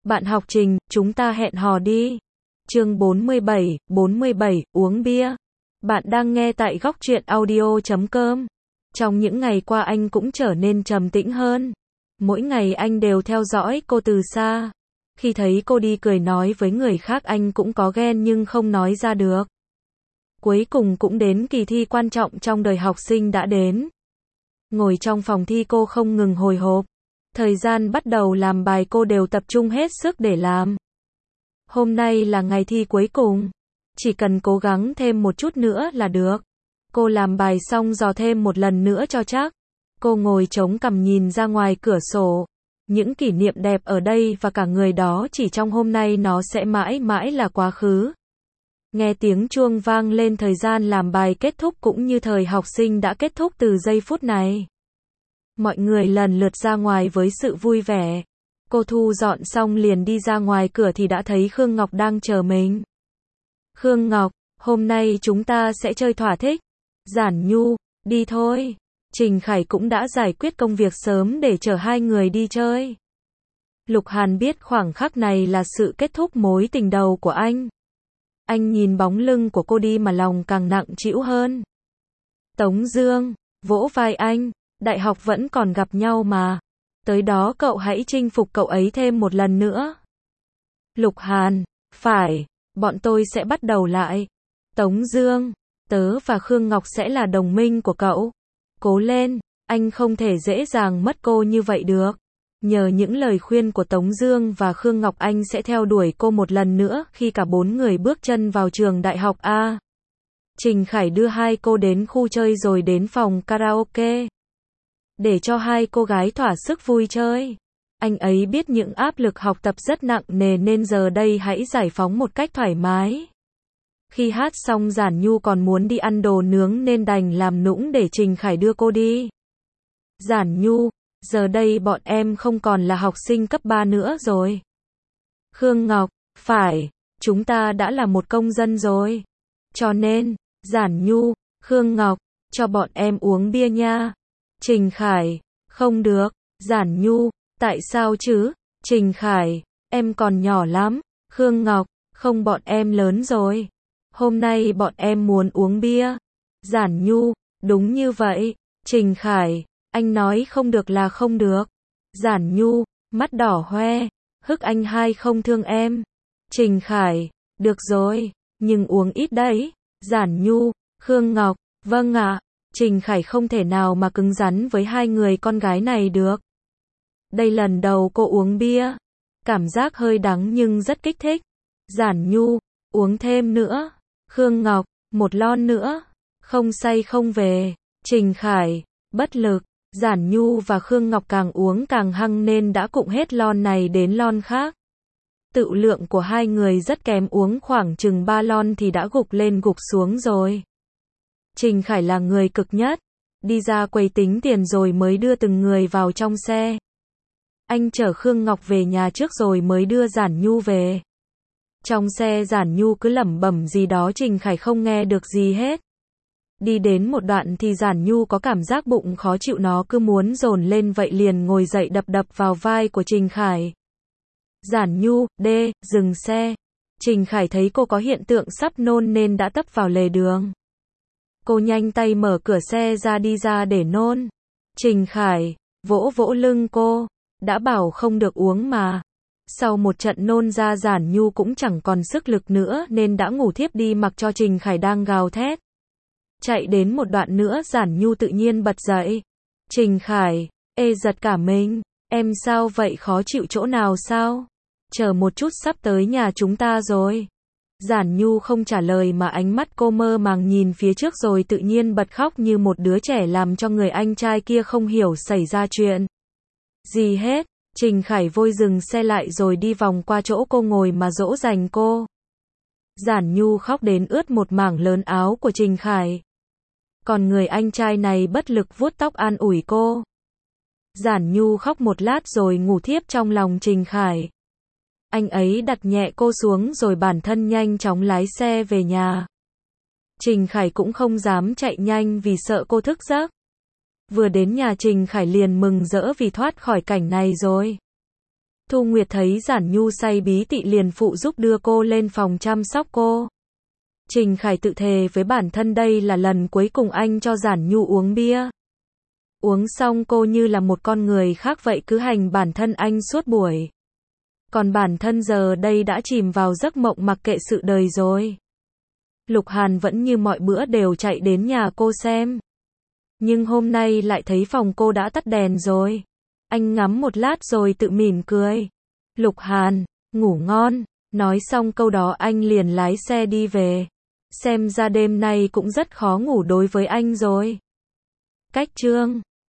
Bạn học Trình, chúng ta hẹn hò đi. Chương 47, uống bia. Bạn đang nghe tại góc truyện audio.com. Trong những ngày qua anh cũng trở nên trầm tĩnh hơn. Mỗi ngày anh đều theo dõi cô từ xa. Khi thấy cô đi cười nói với người khác anh cũng có ghen nhưng không nói ra được. Cuối cùng cũng đến kỳ thi quan trọng trong đời học sinh đã đến. Ngồi trong phòng thi cô không ngừng hồi hộp. Thời gian bắt đầu làm bài cô đều tập trung hết sức để làm. Hôm nay là ngày thi cuối cùng. Chỉ cần cố gắng thêm một chút nữa là được. Cô làm bài xong dò thêm một lần nữa cho chắc. Cô ngồi chống cằm nhìn ra ngoài cửa sổ. Những kỷ niệm đẹp ở đây và cả người đó chỉ trong hôm nay nó sẽ mãi mãi là quá khứ. Nghe tiếng chuông vang lên, thời gian làm bài kết thúc cũng như thời học sinh đã kết thúc từ giây phút này. Mọi người lần lượt ra ngoài với sự vui vẻ. Cô thu dọn xong liền đi ra ngoài cửa thì đã thấy Khương Ngọc đang chờ mình. Khương Ngọc, hôm nay chúng ta sẽ chơi thỏa thích. Giản Nhu, đi thôi. Trình Khải cũng đã giải quyết công việc sớm để chở hai người đi chơi. Lục Hàn biết khoảng khắc này là sự kết thúc mối tình đầu của anh. Anh nhìn bóng lưng của cô đi mà lòng càng nặng trĩu hơn. Tống Dương, vỗ vai anh. Đại học vẫn còn gặp nhau mà. Tới đó cậu hãy chinh phục cậu ấy thêm một lần nữa. Lục Hàn, phải, bọn tôi sẽ bắt đầu lại. Tống Dương, tớ và Khương Ngọc sẽ là đồng minh của cậu. Cố lên, anh không thể dễ dàng mất cô như vậy được. Nhờ những lời khuyên của Tống Dương và Khương Ngọc anh sẽ theo đuổi cô một lần nữa khi cả bốn người bước chân vào trường đại học A. Trình Khải đưa hai cô đến khu chơi rồi đến phòng karaoke. Để cho hai cô gái thỏa sức vui chơi. Anh ấy biết những áp lực học tập rất nặng nề nên giờ đây hãy giải phóng một cách thoải mái. Khi hát xong Giản Nhu còn muốn đi ăn đồ nướng nên đành làm nũng để Trình Khải đưa cô đi. Giản Nhu, giờ đây bọn em không còn là học sinh cấp 3 nữa rồi. Khương Ngọc, phải, chúng ta đã là một công dân rồi. Cho nên, Giản Nhu, Khương Ngọc, cho bọn em uống bia nha. Trình Khải, không được. Giản Nhu, tại sao chứ? Trình Khải, em còn nhỏ lắm. Khương Ngọc, không, bọn em lớn rồi. Hôm nay bọn em muốn uống bia. Giản Nhu, đúng như vậy. Trình Khải, anh nói không được là không được. Giản Nhu, mắt đỏ hoe. Hức anh hai không thương em. Trình Khải, được rồi, nhưng uống ít đấy. Giản Nhu, Khương Ngọc, vâng ạ. Trình Khải không thể nào mà cứng rắn với hai người con gái này được. Đây lần đầu cô uống bia. Cảm giác hơi đắng nhưng rất kích thích. Giản Nhu, uống thêm nữa. Khương Ngọc, một lon nữa. Không say không về. Trình Khải, bất lực. Giản Nhu và Khương Ngọc càng uống càng hăng nên đã cụng hết lon này đến lon khác. Tự lượng của hai người rất kém, uống khoảng chừng 3 lon thì đã gục lên gục xuống rồi. Trình Khải là người cực nhất. Đi ra quầy tính tiền rồi mới đưa từng người vào trong xe. Anh chở Khương Ngọc về nhà trước rồi mới đưa Giản Nhu về. Trong xe Giản Nhu cứ lẩm bẩm gì đó Trình Khải không nghe được gì hết. Đi đến một đoạn thì Giản Nhu có cảm giác bụng khó chịu, nó cứ muốn dồn lên vậy liền ngồi dậy đập đập vào vai của Trình Khải. Giản Nhu, dừng xe. Trình Khải thấy cô có hiện tượng sắp nôn nên đã tấp vào lề đường. Cô nhanh tay mở cửa xe ra đi ra để nôn. Trình Khải, vỗ vỗ lưng cô. Đã bảo không được uống mà. Sau một trận nôn ra Giản Nhu cũng chẳng còn sức lực nữa nên đã ngủ thiếp đi mặc cho Trình Khải đang gào thét. Chạy đến một đoạn nữa Giản Nhu tự nhiên bật dậy. Trình Khải, giật cả mình. Em sao vậy, khó chịu chỗ nào sao? Chờ một chút, sắp tới nhà chúng ta rồi. Giản Nhu không trả lời mà ánh mắt cô mơ màng nhìn phía trước rồi tự nhiên bật khóc như một đứa trẻ làm cho người anh trai kia không hiểu xảy ra chuyện gì hết. Trình Khải vội dừng xe lại rồi đi vòng qua chỗ cô ngồi mà dỗ dành cô. Giản Nhu khóc đến ướt một mảng lớn áo của Trình Khải. Còn người anh trai này bất lực vuốt tóc an ủi cô. Giản Nhu khóc một lát rồi ngủ thiếp trong lòng Trình Khải. Anh ấy đặt nhẹ cô xuống rồi bản thân nhanh chóng lái xe về nhà. Trình Khải cũng không dám chạy nhanh vì sợ cô thức giấc. Vừa đến nhà Trình Khải liền mừng rỡ vì thoát khỏi cảnh này rồi. Thu Nguyệt thấy Giản Nhu say bí tị liền phụ giúp đưa cô lên phòng chăm sóc cô. Trình Khải tự thề với bản thân đây là lần cuối cùng anh cho Giản Nhu uống bia. Uống xong cô như là một con người khác vậy cứ hành bản thân anh suốt buổi. Còn bản thân giờ đây đã chìm vào giấc mộng mặc kệ sự đời rồi. Lục Hàn vẫn như mọi bữa đều chạy đến nhà cô xem. Nhưng hôm nay lại thấy phòng cô đã tắt đèn rồi. Anh ngắm một lát rồi tự mỉm cười. Lục Hàn, ngủ ngon. Nói xong câu đó anh liền lái xe đi về. Xem ra đêm nay cũng rất khó ngủ đối với anh rồi. Cách chương